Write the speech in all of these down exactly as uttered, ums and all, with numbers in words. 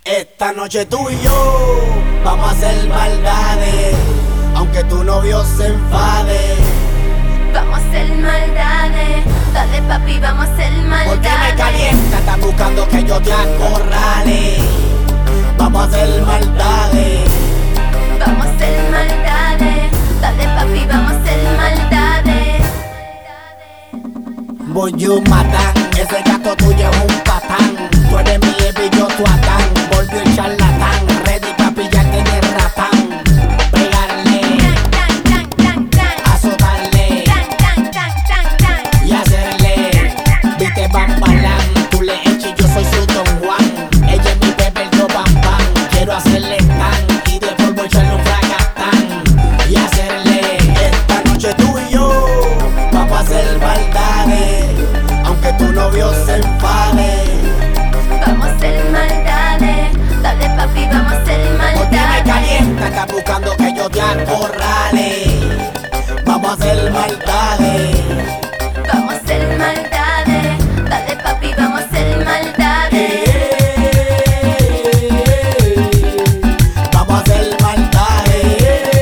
Esta noche tú y yo vamos a hacer maldades, aunque tu novio se enfade. Vamos a hacer maldades, dale papi, vamos a hacer maldades. Porque me calienta, estás buscando que yo te acorrale. Vamos a hacer maldades, vamos a hacer maldades, dale papi, vamos a hacer maldades. voy yo matan, ese gato tuyo es un patán. Tú eres mi Evi, yo tu Adán. Volvió el charlatán, ready pa' pillarte en el ratán. Pegarle, azotarle y hacerle. Viste bambalán, tú le echas y yo soy su Don Juan. Ella es mi bebé, el do bam bam. Quiero hacerle tan y de polvo echarle un fracatán y hacerle. Esta noche tú y yo vamos a hacer maldades, aunque tu novio se enfade. Vamos a hacer maldades, dale papi, vamos a hacer maldades. Porque me calienta, estás buscando que yo te acorrale. Vamos a hacer maldades, Vamos a hacer maldades, dale papi, vamos a hacer maldades. vamos a hacer maldades.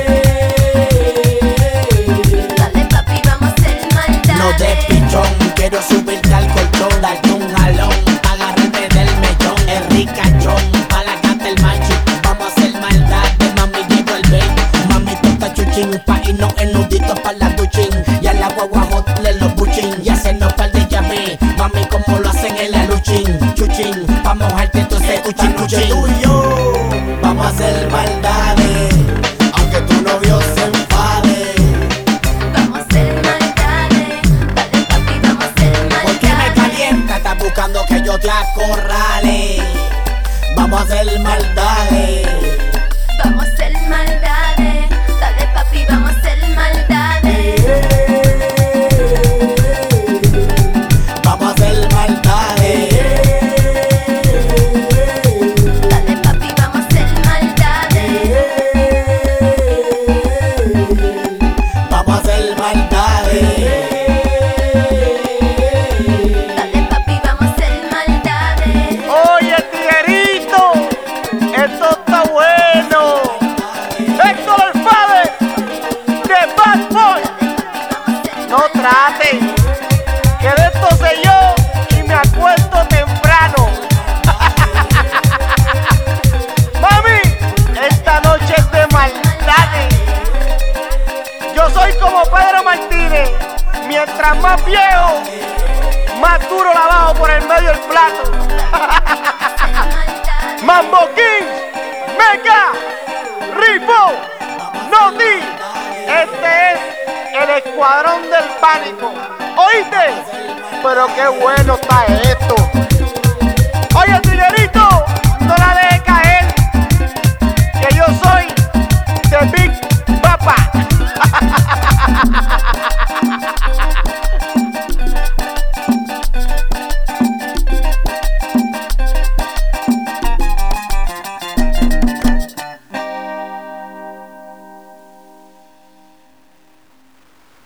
Dale papi, vamos a hacer maldades. No de pichón, quiero subirte al colchón, darte un jalón, agarrarme del mechón, el ricachón, pa' la canta el macho. Vamos a hacer maldades, mami, llevo el bait. Mami, tú estás chuchín, pa' irnos en nuditos pa' la duchín. Y a la guagua hotle los buchín, y hacernos par de llave. Mami, como lo hacen en la luchín, chuchín, pa' mojarte todo ese cuchín, cuchín. Tú y yo vamos a hacer maldades, aunque tu novio se enfade. Vamos a hacer maldades, dale papi, vamos a hacer Porque me maldades. calienta, estás buscando que yo te acorrale. Vamos a hacer maldades, Vamos a hacer maldades, dale papi, vamos a hacer maldades. vamos a hacer maldades, Dale papi, vamos a hacer maldades. vamos a hacer maldades. Dale papi, vamos a hacer maldades. Oye, tiguerito, esto está bueno. Héctor el Father de Bad Boy. No trate, que de esto sé yo y me acuesto temprano. Mami, esta noche es de maldades. Yo soy como Pedro Martínez. Mientras más viejo, más duro la bajo por el medio del plato. Mambo King, Mega, Ripo, Noti. Este es el escuadrón del pánico. ¿Oíste? Pero qué bueno está esto.